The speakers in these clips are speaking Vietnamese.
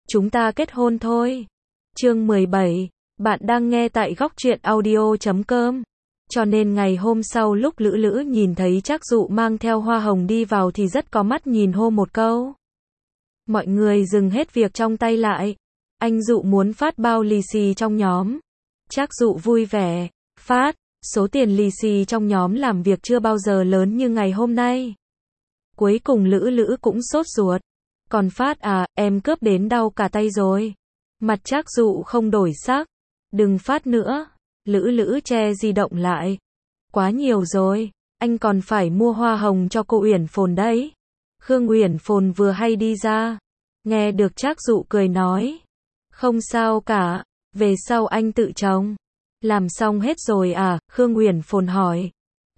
chúng ta kết hôn thôi. Chương 17, bạn đang nghe tại góc truyện audio.com. Cho nên ngày hôm sau lúc Lữ Lữ nhìn thấy Trác Dụ mang theo hoa hồng đi vào thì rất có mắt nhìn hô một câu. Mọi người dừng hết việc trong tay lại. Anh Dụ muốn phát bao lì xì trong nhóm. Trác Dụ vui vẻ, phát, số tiền lì xì trong nhóm làm việc chưa bao giờ lớn như ngày hôm nay. Cuối cùng Lữ Lữ cũng sốt ruột. Còn phát à, em cướp đến đau cả tay rồi. Mặt Trác Dụ không đổi sắc. Đừng phát nữa. Lữ Lữ che di động lại. Quá nhiều rồi, anh còn phải mua hoa hồng cho cô Uyển Phồn đấy. Khương Uyển Phồn vừa hay đi ra. Nghe được Trác Dụ cười nói. Không sao cả, về sau anh tự trồng. Làm xong hết rồi à, Khương Uyển Phồn hỏi.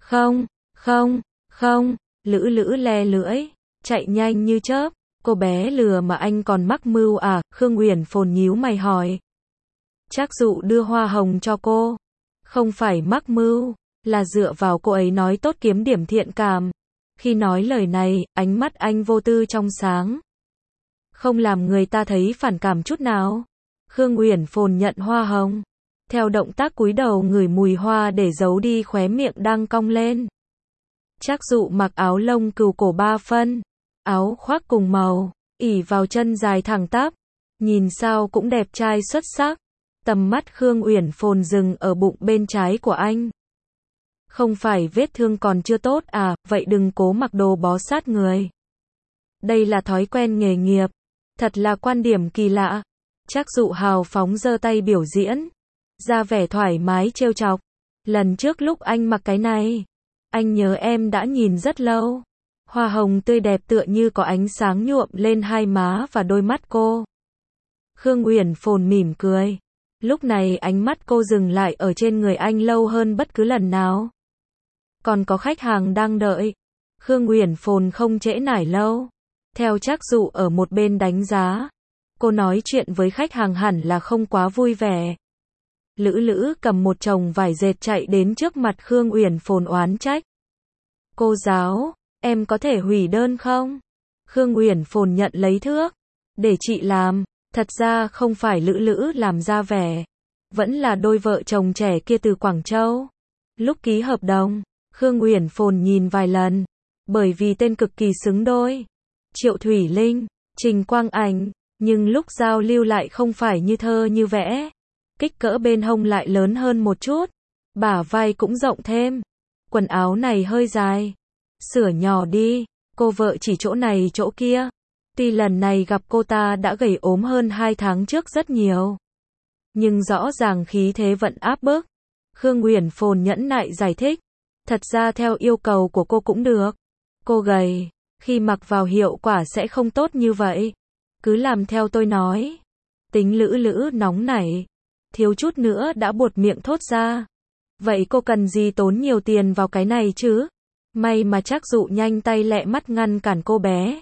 Không, Lữ Lữ le lưỡi, chạy nhanh như chớp. Cô bé lừa mà anh còn mắc mưu à, Khương Uyển Phồn nhíu mày hỏi. Trác Dụ đưa hoa hồng cho cô. Không phải mắc mưu, là dựa vào cô ấy nói tốt kiếm điểm thiện cảm. Khi nói lời này, ánh mắt anh vô tư trong sáng. Không làm người ta thấy phản cảm chút nào. Khương Uyển Phồn nhận hoa hồng. Theo động tác cúi đầu ngửi mùi hoa để giấu đi khóe miệng đang cong lên. Trác Dụ mặc áo lông cừu cổ 3 phân. Áo khoác cùng màu, ỉ vào chân dài thẳng tắp. Nhìn sao cũng đẹp trai xuất sắc. Tầm mắt Khương Uyển Phồn dừng ở bụng bên trái của anh. Không phải vết thương còn chưa tốt à, vậy đừng cố mặc đồ bó sát người. Đây là thói quen nghề nghiệp. Thật là quan điểm kỳ lạ. Trác Dụ hào phóng giơ tay biểu diễn. Ra vẻ thoải mái trêu chọc. Lần trước lúc anh mặc cái này, anh nhớ em đã nhìn rất lâu. Hoa hồng tươi đẹp tựa như có ánh sáng nhuộm lên hai má và đôi mắt cô. Khương Uyển Phồn mỉm cười. Lúc này ánh mắt cô dừng lại ở trên người anh lâu hơn bất cứ lần nào. Còn có khách hàng đang đợi. Khương Uyển Phồn không trễ nải lâu. Theo Trác Dụ ở một bên đánh giá. Cô nói chuyện với khách hàng hẳn là không quá vui vẻ. Lữ Lữ cầm một chồng vải dệt chạy đến trước mặt Khương Uyển Phồn oán trách. Cô giáo, em có thể hủy đơn không? Khương Uyển Phồn nhận lấy thước. Để chị làm. Thật ra không phải Lữ Lữ làm ra vẻ. Vẫn là đôi vợ chồng trẻ kia từ Quảng Châu. Lúc ký hợp đồng, Khương Uyển Phồn nhìn vài lần. Bởi vì tên cực kỳ xứng đôi. Triệu Thủy Linh, Trình Quang Ảnh. Nhưng lúc giao lưu lại không phải như thơ như vẽ. Kích cỡ bên hông lại lớn hơn một chút. Bả vai cũng rộng thêm. Quần áo này hơi dài. Sửa nhỏ đi. Cô vợ chỉ chỗ này chỗ kia. Tuy lần này gặp cô ta đã gầy ốm hơn 2 tháng trước rất nhiều. Nhưng rõ ràng khí thế vẫn áp bức. Khương Uyển Phồn nhẫn nại giải thích. Thật ra theo yêu cầu của cô cũng được. Cô gầy, khi mặc vào hiệu quả sẽ không tốt như vậy. Cứ làm theo tôi nói. Tính Lữ Lữ nóng nảy. Thiếu chút nữa đã buột miệng thốt ra. Vậy cô cần gì tốn nhiều tiền vào cái này chứ? May mà Trác Dụ nhanh tay lẹ mắt ngăn cản cô bé.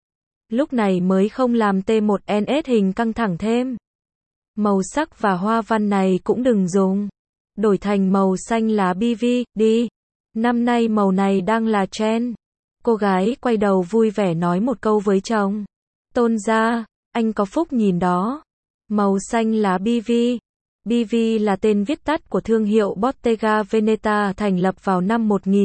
Lúc này mới không làm T1NS hình căng thẳng thêm. Màu sắc và hoa văn này cũng đừng dùng. Đổi thành màu xanh lá BV, đi. Năm nay màu này đang là trend. Cô gái quay đầu vui vẻ nói một câu với chồng. Tôn gia, anh có phúc nhìn đó. Màu xanh lá BV. BV là tên viết tắt của thương hiệu Bottega Veneta thành lập vào năm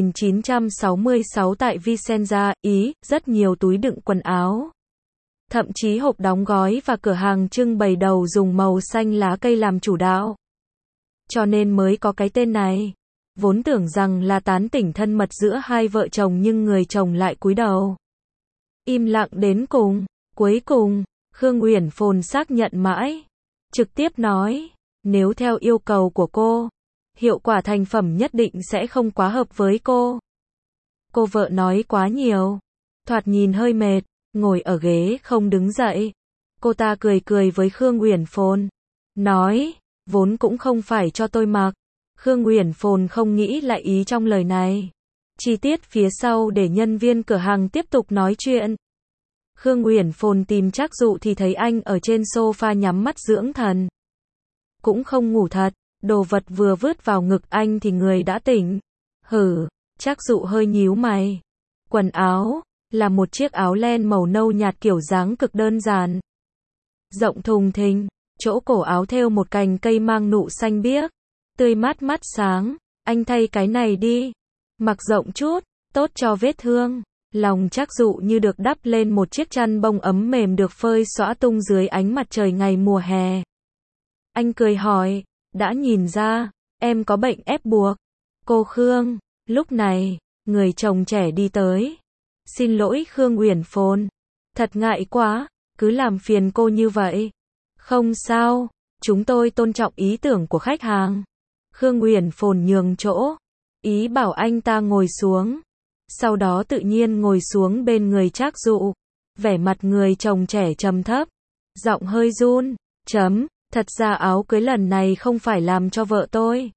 1966 tại Vicenza, Ý, rất nhiều túi đựng quần áo. Thậm chí hộp đóng gói và cửa hàng trưng bày đầu dùng màu xanh lá cây làm chủ đạo. Cho nên mới có cái tên này. Vốn tưởng rằng là tán tỉnh thân mật giữa hai vợ chồng nhưng người chồng lại cúi đầu. Im lặng đến cùng. Cuối cùng, Khương Uyển Phồn xác nhận mãi. Trực tiếp nói, nếu theo yêu cầu của cô, hiệu quả thành phẩm nhất định sẽ không quá hợp với cô. Cô vợ nói quá nhiều. Thoạt nhìn hơi mệt. Ngồi ở ghế không đứng dậy. Cô ta cười cười với Khương Uyển Phồn. Nói, vốn cũng không phải cho tôi mặc. Khương Uyển Phồn không nghĩ lại ý trong lời này. Chi tiết phía sau để nhân viên cửa hàng tiếp tục nói chuyện. Khương Uyển Phồn tìm Trác Dụ thì thấy anh ở trên sofa nhắm mắt dưỡng thần. Cũng không ngủ thật. Đồ vật vừa vứt vào ngực anh thì người đã tỉnh. Hử, Trác Dụ hơi nhíu mày. Quần áo là một chiếc áo len màu nâu nhạt kiểu dáng cực đơn giản. rộng thùng thình, chỗ cổ áo thêu một cành cây mang nụ xanh biếc, tươi mát mắt sáng, anh thay cái này đi, mặc rộng chút, tốt cho vết thương. Lòng Trác Dụ như được đắp lên một chiếc chăn bông ấm mềm được phơi xõa tung dưới ánh mặt trời ngày mùa hè. Anh cười hỏi, đã nhìn ra, em có bệnh ép buộc. Cô Khương, lúc này, người chồng trẻ đi tới. Xin lỗi Khương Uyển Phồn, thật ngại quá, cứ làm phiền cô như vậy. Không sao, chúng tôi tôn trọng ý tưởng của khách hàng. Khương Uyển Phồn nhường chỗ, ý bảo anh ta ngồi xuống. Sau đó tự nhiên ngồi xuống bên người Trác Dụ. Vẻ mặt người chồng trẻ trầm thấp, giọng hơi run, thật ra áo cưới lần này không phải làm cho vợ tôi.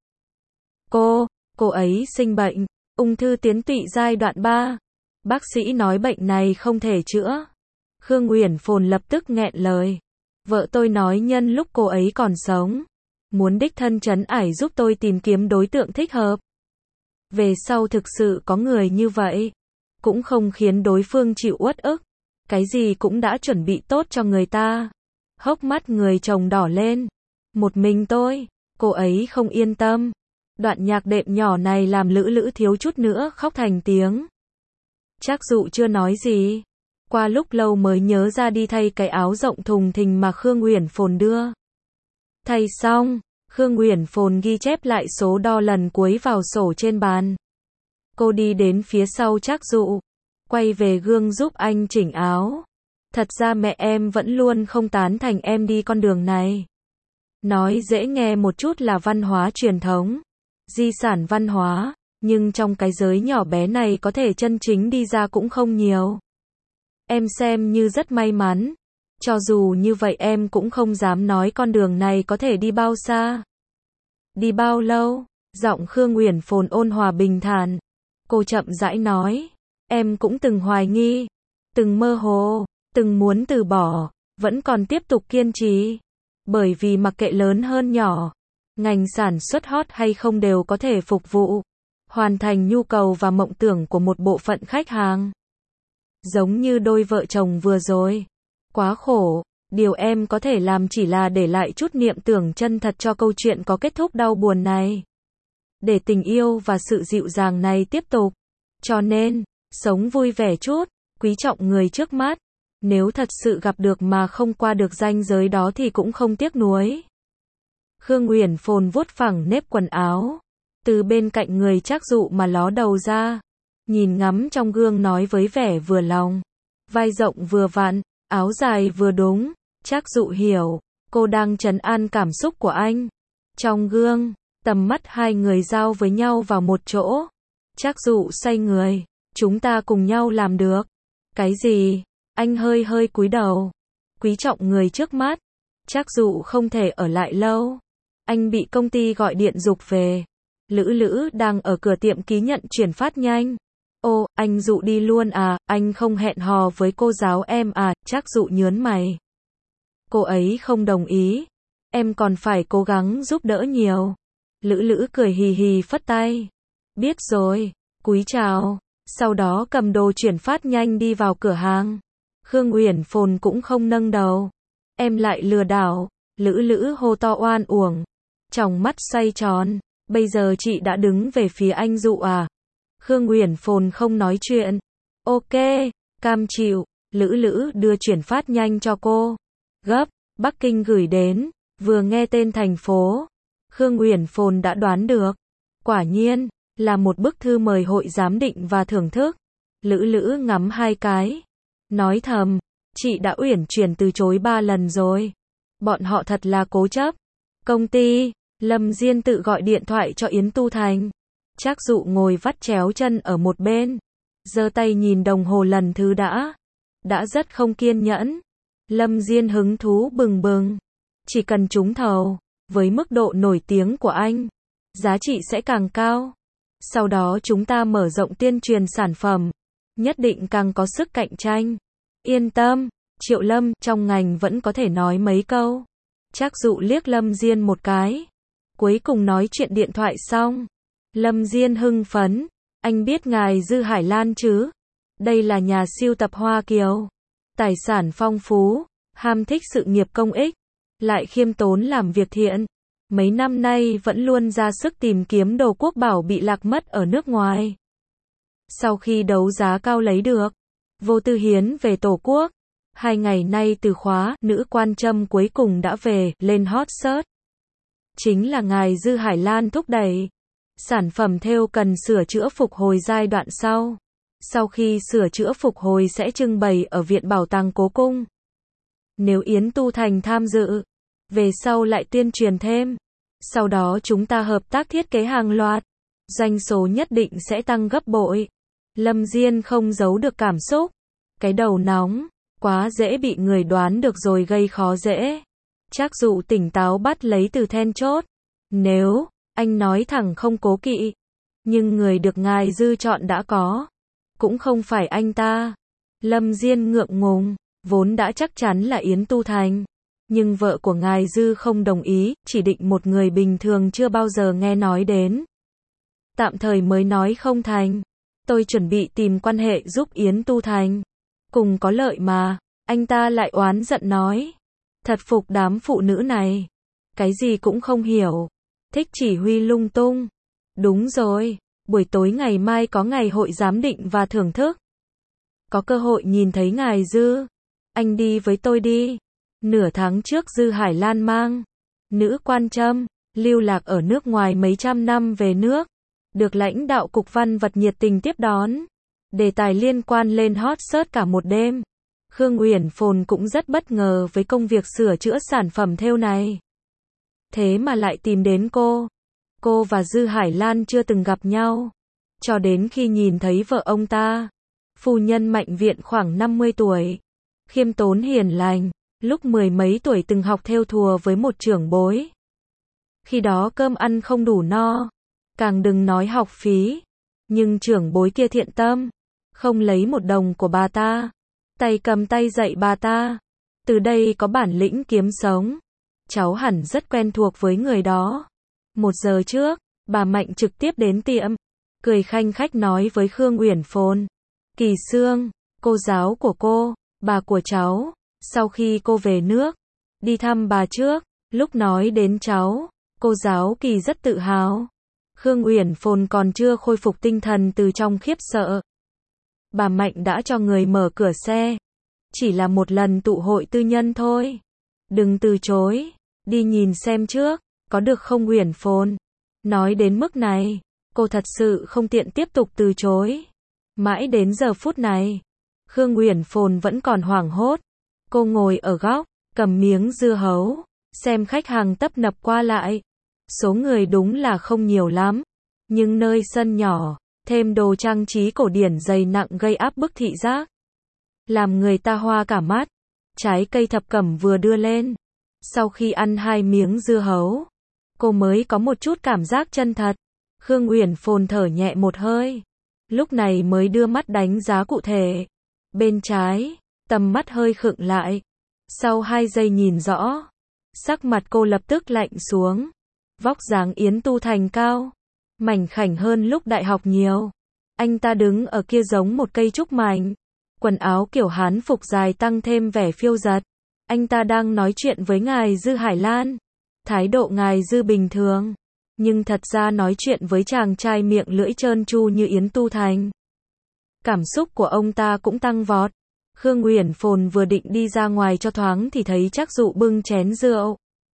Cô ấy sinh bệnh, ung thư tuyến tụy giai đoạn 3. Bác sĩ nói bệnh này không thể chữa. Khương Uyển Phồn lập tức nghẹn lời. Vợ tôi nói nhân lúc cô ấy còn sống, muốn đích thân trấn ải giúp tôi tìm kiếm đối tượng thích hợp. Về sau thực sự có người như vậy, cũng không khiến đối phương chịu uất ức, cái gì cũng đã chuẩn bị tốt cho người ta. Hốc mắt người chồng đỏ lên. Một mình tôi, cô ấy không yên tâm. Đoạn nhạc đệm nhỏ này làm Lữ Lữ thiếu chút nữa khóc thành tiếng. Trác Dụ chưa nói gì, qua lúc lâu mới nhớ ra đi thay cái áo rộng thùng thình mà Khương Uyển Phồn đưa. Thay xong, Khương Uyển Phồn ghi chép lại số đo lần cuối vào sổ trên bàn. Cô đi đến phía sau Trác Dụ, quay về gương giúp anh chỉnh áo. Thật ra mẹ em vẫn luôn không tán thành em đi con đường này. Nói dễ nghe một chút là văn hóa truyền thống, di sản văn hóa, nhưng trong cái giới nhỏ bé này có thể chân chính đi ra cũng không nhiều. Em xem như rất may mắn. Cho dù như vậy em cũng không dám nói con đường này có thể đi bao xa. Đi bao lâu? Giọng Khương Uyển Phồn ôn hòa bình thản. Cô chậm rãi nói. Em cũng từng hoài nghi, từng mơ hồ, từng muốn từ bỏ, vẫn còn tiếp tục kiên trì. Bởi vì mặc kệ lớn hơn nhỏ, ngành sản xuất hot hay không đều có thể phục vụ, hoàn thành nhu cầu và mộng tưởng của một bộ phận khách hàng. Giống như đôi vợ chồng vừa rồi. Quá khổ, điều em có thể làm chỉ là để lại chút niệm tưởng chân thật cho câu chuyện có kết thúc đau buồn này. Để tình yêu và sự dịu dàng này tiếp tục. Cho nên, sống vui vẻ chút, quý trọng người trước mắt. Nếu thật sự gặp được mà không qua được ranh giới đó thì cũng không tiếc nuối. Khương Uyển Phồn vuốt phẳng nếp quần áo, từ bên cạnh người Trác Dụ mà ló đầu ra, nhìn ngắm trong gương nói với vẻ vừa lòng. Vai rộng vừa vặn, áo dài vừa đúng. Trác Dụ hiểu, cô đang trấn an cảm xúc của anh. Trong gương, tầm mắt hai người giao với nhau vào một chỗ. Trác Dụ xoay người, chúng ta cùng nhau làm được. Cái gì? Anh hơi cúi đầu. Quý trọng người trước mắt. Trác Dụ không thể ở lại lâu. Anh bị công ty gọi điện giục về. Lữ Lữ đang ở cửa tiệm ký nhận chuyển phát nhanh. Ô, anh Dụ đi luôn à, anh không hẹn hò với cô giáo em à? Trác Dụ nhớn mày. Cô ấy không đồng ý. Em còn phải cố gắng giúp đỡ nhiều. Lữ Lữ cười hì hì phất tay. Biết rồi, cúi chào. Sau đó cầm đồ chuyển phát nhanh đi vào cửa hàng. Khương Uyển Phồn cũng không nâng đầu. Em lại lừa đảo. Lữ Lữ hô to oan uổng. Tròng mắt xoay tròn. Bây giờ chị đã đứng về phía anh Dụ à? Khương Uyển Phồn không nói chuyện. Ok, cam chịu. Lữ Lữ đưa chuyển phát nhanh cho cô. Gấp, Bắc Kinh gửi đến. Vừa nghe tên thành phố, Khương Uyển Phồn đã đoán được. Quả nhiên, là một bức thư mời hội giám định và thưởng thức. Lữ Lữ ngắm hai cái, nói thầm, chị đã uyển chuyển từ chối 3 lần rồi. Bọn họ thật là cố chấp. Công ty, Lâm Diên tự gọi điện thoại cho Yến Tu Thành. Trác Dụ ngồi vắt chéo chân ở một bên, giơ tay nhìn đồng hồ lần thứ đã rất không kiên nhẫn. Lâm Diên hứng thú bừng bừng. Chỉ cần trúng thầu, với mức độ nổi tiếng của anh, giá trị sẽ càng cao. Sau đó chúng ta mở rộng tuyên truyền sản phẩm, nhất định càng có sức cạnh tranh. Yên tâm, Triệu Lâm trong ngành vẫn có thể nói mấy câu. Trác Dụ liếc Lâm Diên một cái. Cuối cùng nói chuyện điện thoại xong. Lâm Diên hưng phấn. Anh biết ngài Dư Hải Lan chứ? Đây là nhà sưu tập Hoa Kiều. Tài sản phong phú, ham thích sự nghiệp công ích, lại khiêm tốn làm việc thiện. Mấy năm nay vẫn luôn ra sức tìm kiếm đồ quốc bảo bị lạc mất ở nước ngoài. Sau khi đấu giá cao lấy được, Vô Tư hiến về Tổ quốc. 2 ngày nay từ khóa nữ quan châm cuối cùng đã về, lên hot search. Chính là ngài Dư Hải Lan thúc đẩy. Sản phẩm thêu cần sửa chữa phục hồi giai đoạn sau. Sau khi sửa chữa phục hồi sẽ trưng bày ở Viện Bảo tàng Cố Cung. Nếu Yến Tu Thành tham dự, về sau lại tuyên truyền thêm. Sau đó chúng ta hợp tác thiết kế hàng loạt. Doanh số nhất định sẽ tăng gấp bội. Lâm Diên không giấu được cảm xúc. Cái đầu nóng, quá dễ bị người đoán được rồi gây khó dễ. Trác Dụ tỉnh táo bắt lấy từ then chốt. Nếu, anh nói thẳng không cố kỵ. Nhưng người được ngài Dư chọn đã có. Cũng không phải anh ta. Lâm Diên ngượng ngùng, vốn đã chắc chắn là Yến Tu Thành. Nhưng vợ của ngài Dư không đồng ý, chỉ định một người bình thường chưa bao giờ nghe nói đến. Tạm thời mới nói không thành. Tôi chuẩn bị tìm quan hệ giúp Yến Tu Thành. Cùng có lợi mà, anh ta lại oán giận nói. Thật phục đám phụ nữ này. Cái gì cũng không hiểu. Thích chỉ huy lung tung. Đúng rồi, buổi tối ngày mai có ngày hội giám định và thưởng thức. Có cơ hội nhìn thấy ngài Dư. Anh đi với tôi đi. Nửa tháng trước Dư Hải Lan mang nữ quan châm, lưu lạc ở nước ngoài mấy trăm năm về nước. Được lãnh đạo Cục Văn vật nhiệt tình tiếp đón. Đề tài liên quan lên hot search cả một đêm. Khương Uyển Phồn cũng rất bất ngờ với công việc sửa chữa sản phẩm thêu này. Thế mà lại tìm đến cô. Cô và Dư Hải Lan chưa từng gặp nhau. Cho đến khi nhìn thấy vợ ông ta. Phu nhân Mạnh Viện khoảng 50 tuổi. Khiêm tốn hiền lành. Lúc 10 mấy tuổi từng học thêu thùa với một trưởng bối. Khi đó cơm ăn không đủ no. Càng đừng nói học phí. Nhưng trưởng bối kia thiện tâm. Không lấy một đồng của bà ta. Tay cầm tay dạy bà ta. Từ đây có bản lĩnh kiếm sống. Cháu hẳn rất quen thuộc với người đó. 1 giờ trước, bà Mạnh trực tiếp đến tiệm. Cười khanh khách nói với Khương Uyển Phồn. Kỳ Sương, cô giáo của cô, bà của cháu. Sau khi cô về nước, đi thăm bà trước. Lúc nói đến cháu, cô giáo Kỳ rất tự hào. Khương Uyển Phồn còn chưa khôi phục tinh thần từ trong khiếp sợ. Bà Mạnh đã cho người mở cửa xe. Chỉ là một lần tụ hội tư nhân thôi. Đừng từ chối. Đi nhìn xem trước, có được không Uyển Phồn? Nói đến mức này, cô thật sự không tiện tiếp tục từ chối. Mãi đến giờ phút này, Khương Uyển Phồn vẫn còn hoảng hốt. Cô ngồi ở góc, cầm miếng dưa hấu, xem khách hàng tấp nập qua lại. Số người đúng là không nhiều lắm. Nhưng nơi sân nhỏ, thêm đồ trang trí cổ điển dày nặng gây áp bức thị giác. Làm người ta hoa cả mắt. Trái cây thập cẩm vừa đưa lên. Sau khi ăn 2 miếng dưa hấu, cô mới có một chút cảm giác chân thật. Khương Uyển Phồn thở nhẹ một hơi. Lúc này mới đưa mắt đánh giá cụ thể. Bên trái, tầm mắt hơi khựng lại. Sau 2 giây nhìn rõ, sắc mặt cô lập tức lạnh xuống. Vóc dáng Yến Tu Thành cao, mảnh khảnh hơn lúc đại học nhiều. Anh ta đứng ở kia giống một cây trúc mạnh. Quần áo kiểu Hán phục dài tăng thêm vẻ phiêu dật. Anh ta đang nói chuyện với ngài Dư Hải Lan. Thái độ ngài Dư bình thường. Nhưng thật ra nói chuyện với chàng trai miệng lưỡi trơn tru như Yến Tu Thành. Cảm xúc của ông ta cũng tăng vọt. Khương Uyển Phồn vừa định đi ra ngoài cho thoáng thì thấy Trác Dụ bưng chén rượu.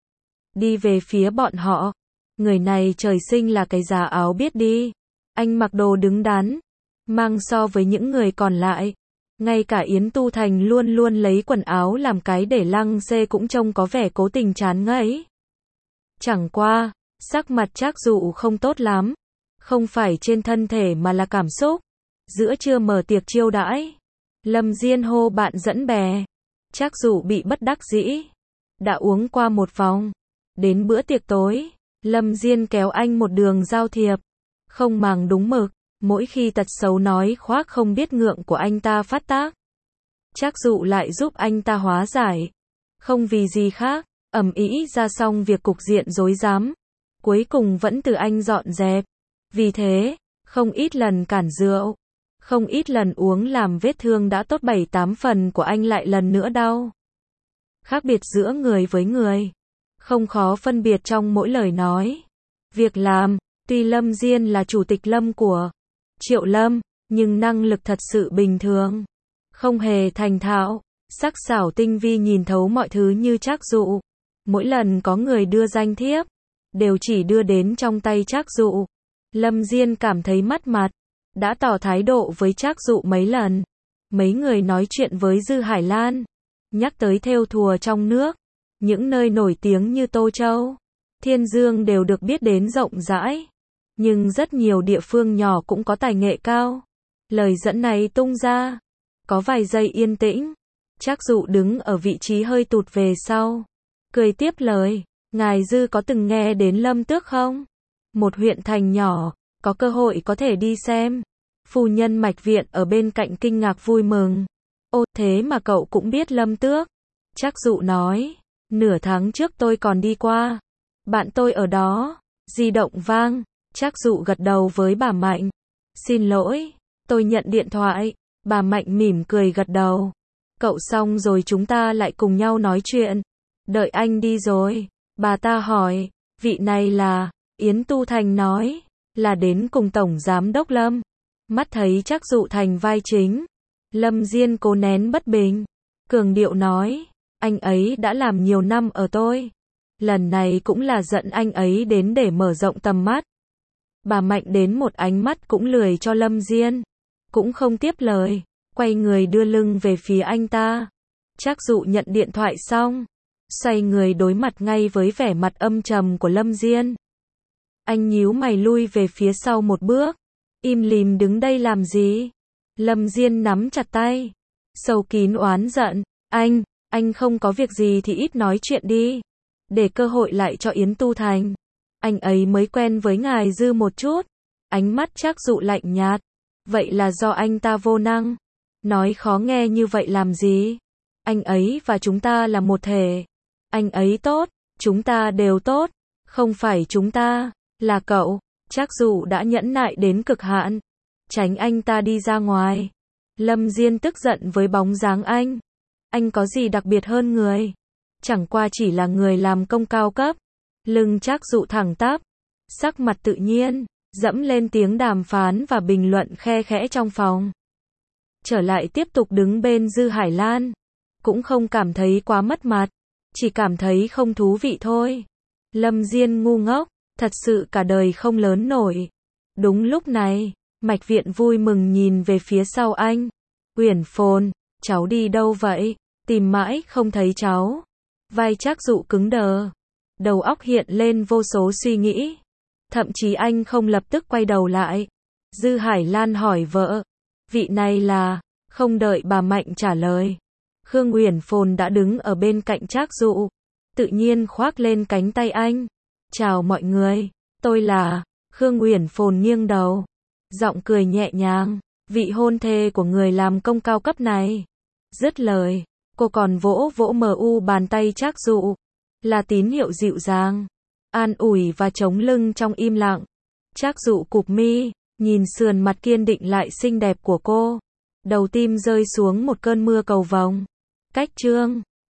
Đi về phía bọn họ. Người này trời sinh là cái giá áo biết đi. Anh mặc đồ đứng đắn. Mang so với những người còn lại. Ngay cả Yến Tu Thành luôn luôn lấy quần áo làm cái để lăng xê cũng trông có vẻ cố tình chán ngấy. Chẳng qua, sắc mặt Trác Dụ không tốt lắm. Không phải trên thân thể mà là cảm xúc. Giữa trưa mở tiệc chiêu đãi. Lâm Diên hô bạn dẫn bè. Trác Dụ bị bất đắc dĩ. Đã uống qua một vòng. Đến bữa tiệc tối, Lâm Diên kéo anh một đường giao thiệp. Không màng đúng mực. Mỗi khi tật xấu nói khoác không biết ngượng của anh ta phát tác. Trác Dụ lại giúp anh ta hóa giải. Không vì gì khác, ầm ĩ ra xong việc cục diện rối rắm. Cuối cùng vẫn từ anh dọn dẹp. Vì thế, không ít lần cản rượu. Không ít lần uống làm vết thương đã tốt 7-8 phần của anh lại lần nữa đau. khác biệt giữa người với người. Không khó phân biệt trong mỗi lời nói. Việc làm, tuy Lâm Diên là chủ tịch Lâm của Triệu Lâm, nhưng năng lực thật sự bình thường. Không hề thành thạo, sắc sảo tinh vi nhìn thấu mọi thứ như Trác Dụ. Mỗi lần có người đưa danh thiếp, đều chỉ đưa đến trong tay Trác Dụ. Lâm Diên cảm thấy mất mặt, đã tỏ thái độ với Trác Dụ mấy lần. Mấy người nói chuyện với Dư Hải Lan, nhắc tới thêu thùa trong nước, những nơi nổi tiếng như Tô Châu, Thiên Dương đều được biết đến rộng rãi. Nhưng rất nhiều địa phương nhỏ cũng có tài nghệ cao. Lời dẫn này tung ra, có vài giây yên tĩnh. Trác Dụ đứng ở vị trí hơi tụt về sau, cười tiếp lời, ngài Dư có từng nghe đến Lâm Tước không? Một huyện thành nhỏ, có cơ hội có thể đi xem. Phu nhân Mạch Viện ở bên cạnh kinh ngạc vui mừng. Ô, thế mà cậu cũng biết Lâm Tước. Trác Dụ nói, nửa tháng trước tôi còn đi qua. Bạn tôi ở đó. Di động vang, Trác Dụ gật đầu với bà Mạnh. Xin lỗi, tôi nhận điện thoại. Bà Mạnh mỉm cười gật đầu. Cậu xong rồi chúng ta lại cùng nhau nói chuyện. Đợi anh đi rồi, bà ta hỏi, vị này là, Yến Tu Thành nói, là đến cùng Tổng Giám Đốc Lâm. Mắt thấy Trác Dụ thành vai chính, Lâm Diên cố nén bất bình, cường điệu nói, anh ấy đã làm nhiều năm ở tôi. Lần này cũng là giận anh ấy đến để mở rộng tầm mắt. Bà Mạnh đến một ánh mắt cũng lười cho Lâm Diên, cũng không tiếp lời, quay người đưa lưng về phía anh ta. Trác Dụ nhận điện thoại xong, xoay người đối mặt ngay với vẻ mặt âm trầm của Lâm Diên. Anh nhíu mày lui về phía sau một bước, im lìm đứng đây làm gì? Lâm Diên nắm chặt tay, sâu kín oán giận, anh không có việc gì thì ít nói chuyện đi, để cơ hội lại cho Yến Tu Thành. Anh ấy mới quen với ngài Dư một chút. Ánh mắt Trác Dụ lạnh nhạt, vậy là do anh ta vô năng. Nói khó nghe như vậy làm gì? Anh ấy và chúng ta là một thể. Anh ấy tốt, chúng ta đều tốt. Không phải chúng ta, là cậu. Trác Dụ đã nhẫn nại đến cực hạn, tránh anh ta đi ra ngoài. Lâm Diên tức giận với bóng dáng anh. Anh có gì đặc biệt hơn người? Chẳng qua chỉ là người làm công cao cấp. Lưng Trác Dụ thẳng tắp, sắc mặt tự nhiên, dẫm lên tiếng đàm phán và bình luận khe khẽ trong phòng. Trở lại tiếp tục đứng bên Dư Hải Lan, cũng không cảm thấy quá mất mặt, chỉ cảm thấy không thú vị thôi. Lâm Diên ngu ngốc, thật sự cả đời không lớn nổi. Đúng lúc này, Mạch Viện vui mừng nhìn về phía sau anh. Uyển Phồn, cháu đi đâu vậy? Tìm mãi không thấy cháu. Vai Trác Dụ cứng đờ, đầu óc hiện lên vô số suy nghĩ. Thậm chí anh không lập tức quay đầu lại. Dư Hải Lan hỏi vợ, vị này là, không đợi bà Mạnh trả lời. Khương Uyển Phồn đã đứng ở bên cạnh Trác Dụ, tự nhiên khoác lên cánh tay anh. Chào mọi người, tôi là, Khương Uyển Phồn nghiêng đầu, giọng cười nhẹ nhàng, vị hôn thê của người làm công cao cấp này. Dứt lời, cô còn vỗ vỗ bàn tay Trác Dụ, là tín hiệu dịu dàng, an ủi và chống lưng trong im lặng. Trác Dụ cụp mi, nhìn sườn mặt kiên định lại xinh đẹp của cô. Đầu tim rơi xuống một cơn mưa cầu vồng. Cách chương